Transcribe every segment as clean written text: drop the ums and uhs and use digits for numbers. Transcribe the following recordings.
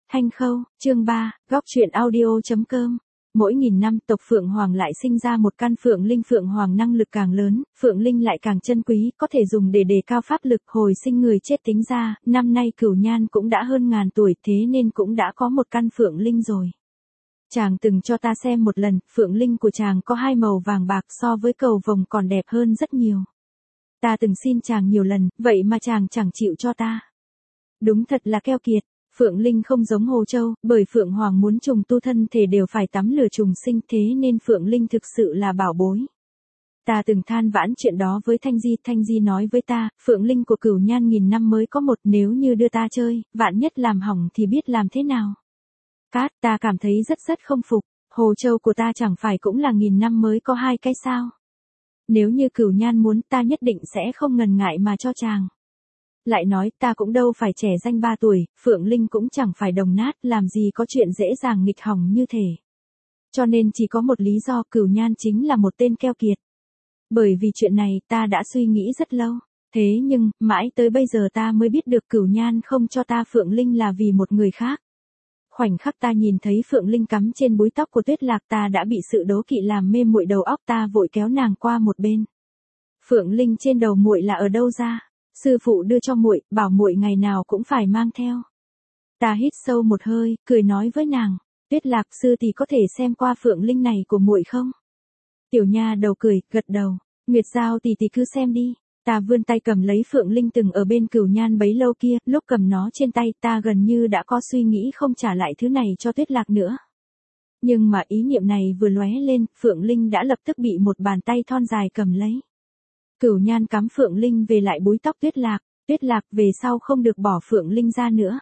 Thanh Khâu, chương 3, góc truyện audio.com. Mỗi nghìn năm tộc Phượng Hoàng lại sinh ra một căn Phượng Linh. Phượng Hoàng năng lực càng lớn, Phượng Linh lại càng chân quý, có thể dùng để đề cao pháp lực. Hồi sinh người chết tính ra, năm nay Cửu Nhan cũng đã hơn ngàn tuổi, thế nên cũng đã có một căn Phượng Linh rồi. Chàng từng cho ta xem một lần, Phượng Linh của chàng có hai màu vàng bạc, so với cầu vồng còn đẹp hơn rất nhiều. Ta từng xin chàng nhiều lần, vậy mà chàng chẳng chịu cho ta. Đúng thật là keo kiệt. Phượng Linh không giống Hồ Châu, bởi Phượng Hoàng muốn trùng tu thân thể đều phải tắm lửa trùng sinh, thế nên Phượng Linh thực sự là bảo bối. Ta từng than vãn chuyện đó với Thanh Di nói với ta, Phượng Linh của Cửu Nhan nghìn năm mới có một, nếu như đưa ta chơi, vạn nhất làm hỏng thì biết làm thế nào. Cát, ta cảm thấy rất không phục, Hồ Châu của ta chẳng phải cũng là nghìn năm mới có hai cái sao. Nếu như Cửu Nhan muốn, ta nhất định sẽ không ngần ngại mà cho chàng. Lại nói, ta cũng đâu phải trẻ danh 3 tuổi, Phượng Linh cũng chẳng phải đồng nát, làm gì có chuyện dễ dàng nghịch hỏng như thể. Cho nên chỉ có một lý do, Cửu Nhan chính là một tên keo kiệt. Bởi vì chuyện này, ta đã suy nghĩ rất lâu. Thế nhưng, mãi tới bây giờ ta mới biết được Cửu Nhan không cho ta Phượng Linh là vì một người khác. Khoảnh khắc ta nhìn thấy Phượng Linh cắm trên búi tóc của Tuyết Lạc, ta đã bị sự đố kỵ làm mê muội đầu óc, ta vội kéo nàng qua một bên. Phượng Linh trên đầu muội là ở đâu ra? Sư phụ đưa cho muội, bảo muội ngày nào cũng phải mang theo. Ta hít sâu một hơi, cười nói với nàng, Tuyết Lạc sư thì có thể xem qua Phượng Linh này của muội không? Tiểu nha đầu cười, gật đầu, Nguyệt Giao tỷ cứ xem đi. Ta vươn tay cầm lấy Phượng Linh từng ở bên Cửu Nhan bấy lâu kia, lúc cầm nó trên tay ta gần như đã có suy nghĩ không trả lại thứ này cho Tuyết Lạc nữa. Nhưng mà ý niệm này vừa lóe lên, Phượng Linh đã lập tức bị một bàn tay thon dài cầm lấy. Cửu Nhan cắm Phượng Linh về lại búi tóc Tuyết Lạc về sau không được bỏ Phượng Linh ra nữa.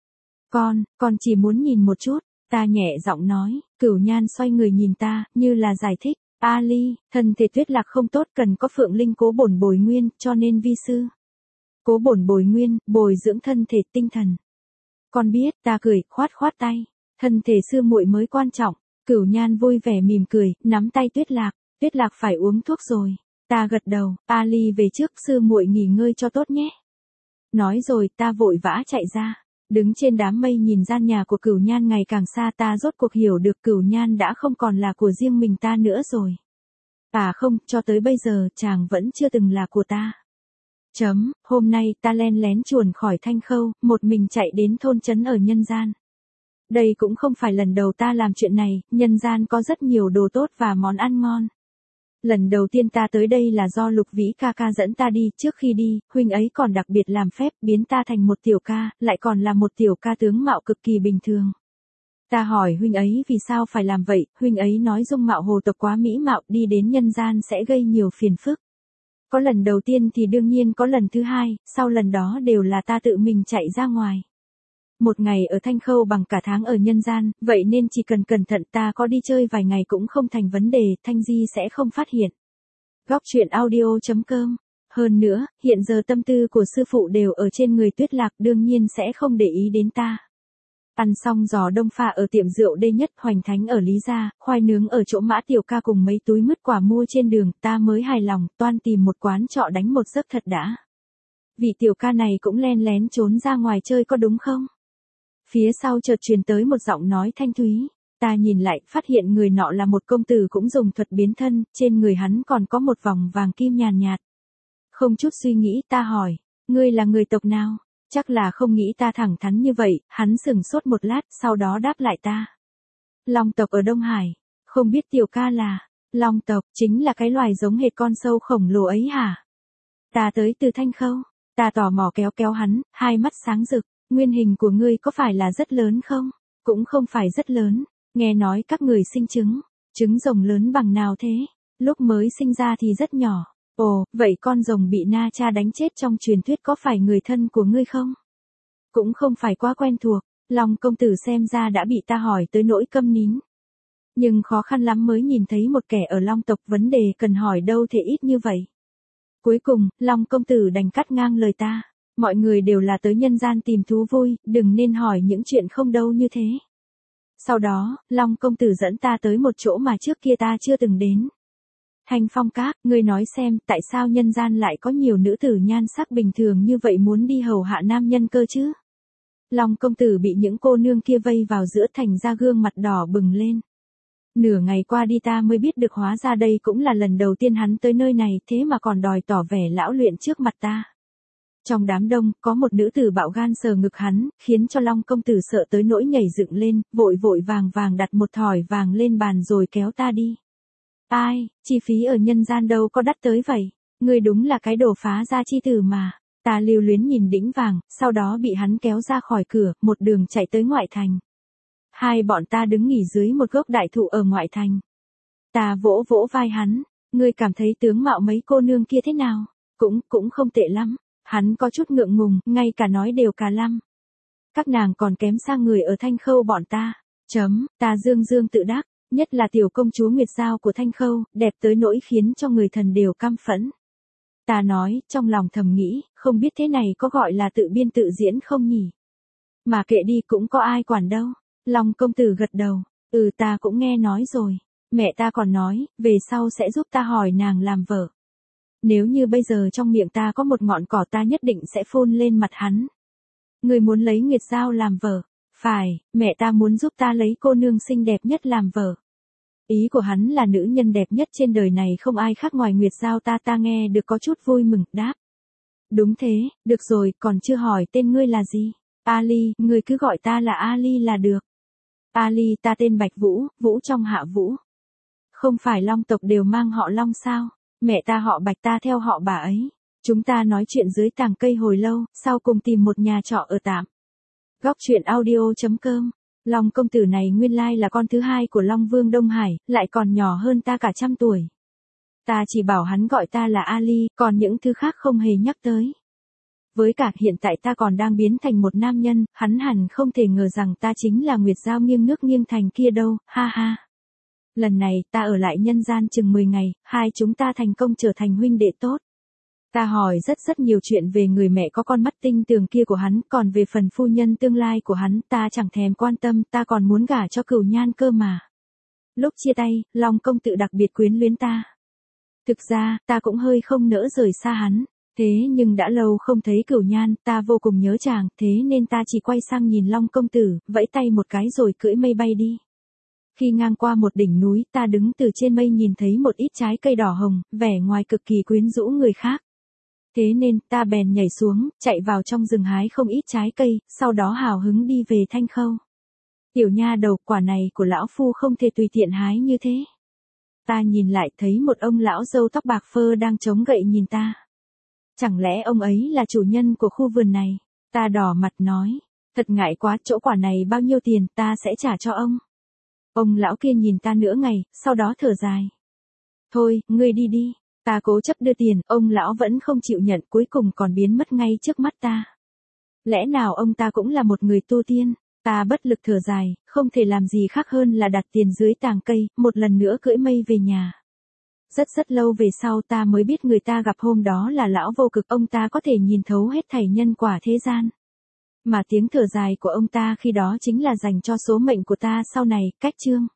Con chỉ muốn nhìn một chút, ta nhẹ giọng nói. Cửu Nhan xoay người nhìn ta, như là giải thích, A Ly, thân thể Tuyết Lạc không tốt, cần có Phượng Linh cố bổn bồi nguyên, cho nên vi sư cố bổn bồi nguyên, bồi dưỡng thân thể tinh thần. Con biết, ta cười, khoát tay, thân thể sư muội mới quan trọng. Cửu Nhan vui vẻ mỉm cười, nắm tay Tuyết Lạc phải uống thuốc rồi. Ta gật đầu, A Ly về trước, sư muội nghỉ ngơi cho tốt nhé. Nói rồi ta vội vã chạy ra, đứng trên đám mây nhìn gian nhà của Cửu Nhan ngày càng xa, ta rốt cuộc hiểu được Cửu Nhan đã không còn là của riêng mình ta nữa rồi. À không, cho tới bây giờ chàng vẫn chưa từng là của ta. Hôm nay ta len lén chuồn khỏi Thanh Khâu, một mình chạy đến thôn trấn ở nhân gian. Đây cũng không phải lần đầu ta làm chuyện này, nhân gian có rất nhiều đồ tốt và món ăn ngon. Lần đầu tiên ta tới đây là do Lục Vĩ ca ca dẫn ta đi, trước khi đi, huynh ấy còn đặc biệt làm phép biến ta thành một tiểu ca, lại còn là một tiểu ca tướng mạo cực kỳ bình thường. Ta hỏi huynh ấy vì sao phải làm vậy, huynh ấy nói dung mạo hồ tộc quá mỹ mạo, đi đến nhân gian sẽ gây nhiều phiền phức. Có lần đầu tiên thì đương nhiên có lần thứ hai, sau lần đó đều là ta tự mình chạy ra ngoài. Một ngày ở Thanh Khâu bằng cả tháng ở nhân gian, vậy nên chỉ cần cẩn thận, ta có đi chơi vài ngày cũng không thành vấn đề, Thanh Di sẽ không phát hiện. Góc truyện audio.com. Hơn nữa, hiện giờ tâm tư của sư phụ đều ở trên người Tuyết Lạc, đương nhiên sẽ không để ý đến ta. Ăn xong giò đông pha ở tiệm rượu Đê Nhất, hoành thánh ở Lý Gia, khoai nướng ở chỗ Mã Tiểu Ca cùng mấy túi mứt quả mua trên đường, ta mới hài lòng, toan tìm một quán trọ đánh một giấc thật đã. Vị tiểu ca này cũng len lén trốn ra ngoài chơi có đúng không? Phía sau chợt truyền tới một giọng nói thanh thúy. Ta nhìn lại, phát hiện người nọ là một công tử cũng dùng thuật biến thân, trên người hắn còn có một vòng vàng kim nhàn nhạt. Không chút suy nghĩ ta hỏi, ngươi là người tộc nào? Chắc là không nghĩ ta thẳng thắn như vậy, hắn sững sốt một lát, sau đó đáp lại ta. Long tộc ở Đông Hải, không biết tiểu ca là, Long tộc, chính là cái loài giống hệt con sâu khổng lồ ấy hả? Ta tới từ Thanh Khâu, ta tò mò kéo hắn, hai mắt sáng rực. Nguyên hình của ngươi có phải là rất lớn không? Cũng không phải rất lớn, nghe nói các người sinh trứng rồng lớn bằng nào thế? Lúc mới sinh ra thì rất nhỏ. Ồ, vậy con rồng bị Na Cha đánh chết trong truyền thuyết có phải người thân của ngươi không? Cũng không phải quá quen thuộc, Long công tử xem ra đã bị ta hỏi tới nỗi câm nín. Nhưng khó khăn lắm mới nhìn thấy một kẻ ở Long tộc, vấn đề cần hỏi đâu thể ít như vậy. Cuối cùng, Long công tử đành cắt ngang lời ta. Mọi người đều là tới nhân gian tìm thú vui, đừng nên hỏi những chuyện không đâu như thế. Sau đó, Long công tử dẫn ta tới một chỗ mà trước kia ta chưa từng đến. Thanh Phong Các, ngươi nói xem, tại sao nhân gian lại có nhiều nữ tử nhan sắc bình thường như vậy muốn đi hầu hạ nam nhân cơ chứ? Long công tử bị những cô nương kia vây vào giữa, thành ra gương mặt đỏ bừng lên. Nửa ngày qua đi ta mới biết được hóa ra đây cũng là lần đầu tiên hắn tới nơi này, thế mà còn đòi tỏ vẻ lão luyện trước mặt ta. Trong đám đông, có một nữ tử bạo gan sờ ngực hắn, khiến cho Long công tử sợ tới nỗi nhảy dựng lên, vội vội vàng vàng đặt một thỏi vàng lên bàn rồi kéo ta đi. Ai, chi phí ở nhân gian đâu có đắt tới vậy, ngươi đúng là cái đồ phá gia chi tử mà. Ta lưu luyến nhìn đĩnh vàng, sau đó bị hắn kéo ra khỏi cửa, một đường chạy tới ngoại thành. Hai bọn ta đứng nghỉ dưới một gốc đại thụ ở ngoại thành. Ta vỗ vỗ vai hắn, ngươi cảm thấy tướng mạo mấy cô nương kia thế nào? Cũng không tệ lắm. Hắn có chút ngượng ngùng, ngay cả nói đều cả lăm. Các nàng còn kém xa người ở Thanh Khâu bọn ta. Ta dương dương tự đắc, nhất là tiểu công chúa Nguyệt Giao của Thanh Khâu, đẹp tới nỗi khiến cho người thần đều căm phẫn. Ta nói, trong lòng thầm nghĩ, không biết thế này có gọi là tự biên tự diễn không nhỉ? Mà kệ đi, cũng có ai quản đâu. Long công tử gật đầu, ta cũng nghe nói rồi. Mẹ ta còn nói, về sau sẽ giúp ta hỏi nàng làm vợ. Nếu như bây giờ trong miệng ta có một ngọn cỏ ta nhất định sẽ phun lên mặt hắn. Người muốn lấy Nguyệt Giao làm vợ? Phải, mẹ ta muốn giúp ta lấy cô nương xinh đẹp nhất làm vợ. Ý của hắn là nữ nhân đẹp nhất trên đời này không ai khác ngoài Nguyệt Giao ta nghe được có chút vui mừng, đáp. Đúng thế, được rồi, còn chưa hỏi tên ngươi là gì? Ali, ngươi cứ gọi ta là Ali là được. Ali, ta tên Bạch Vũ, Vũ trong Hạ Vũ. Không phải Long tộc đều mang họ Long sao? Mẹ ta họ Bạch, ta theo họ bà ấy. Chúng ta nói chuyện dưới tàng cây hồi lâu, sau cùng tìm một nhà trọ ở tạm. Góc truyện audio.com. Long công tử này nguyên lai là con thứ hai của Long Vương Đông Hải, lại còn nhỏ hơn ta cả 100 tuổi. Ta chỉ bảo hắn gọi ta là Ali, còn những thứ khác không hề nhắc tới. Với cả hiện tại ta còn đang biến thành một nam nhân, hắn hẳn không thể ngờ rằng ta chính là Nguyệt Giao nghiêng nước nghiêng thành kia đâu, ha ha. Lần này ta ở lại nhân gian chừng 10 ngày, hai chúng ta thành công trở thành huynh đệ tốt. Ta hỏi rất nhiều chuyện về người mẹ có con mắt tinh tường kia của hắn, còn về phần phu nhân tương lai của hắn ta chẳng thèm quan tâm, ta còn muốn gả cho Cửu Nhan cơ mà. Lúc chia tay, Long công tử đặc biệt quyến luyến ta. Thực ra, ta cũng hơi không nỡ rời xa hắn, thế nhưng đã lâu không thấy Cửu Nhan, ta vô cùng nhớ chàng, thế nên ta chỉ quay sang nhìn Long công tử, vẫy tay một cái rồi cưỡi mây bay đi. Khi ngang qua một đỉnh núi, ta đứng từ trên mây nhìn thấy một ít trái cây đỏ hồng, vẻ ngoài cực kỳ quyến rũ người khác. Thế nên, ta bèn nhảy xuống, chạy vào trong rừng hái không ít trái cây, sau đó hào hứng đi về Thanh Khâu. Tiểu nha đầu, quả này của lão phu không thể tùy tiện hái như thế. Ta nhìn lại thấy một ông lão râu tóc bạc phơ đang chống gậy nhìn ta. Chẳng lẽ ông ấy là chủ nhân của khu vườn này? Ta đỏ mặt nói, thật ngại quá, chỗ quả này bao nhiêu tiền, ta sẽ trả cho ông. Ông lão kia nhìn ta nửa ngày, sau đó thở dài. Thôi, ngươi đi đi. Ta cố chấp đưa tiền, ông lão vẫn không chịu nhận, cuối cùng còn biến mất ngay trước mắt ta. Lẽ nào ông ta cũng là một người tu tiên? Ta bất lực thở dài, không thể làm gì khác hơn là đặt tiền dưới tàng cây, một lần nữa cưỡi mây về nhà. Rất lâu về sau ta mới biết người ta gặp hôm đó là lão vô cực, ông ta có thể nhìn thấu hết thảy nhân quả thế gian. Mà tiếng thở dài của ông ta khi đó chính là dành cho số mệnh của ta sau này, cách chương.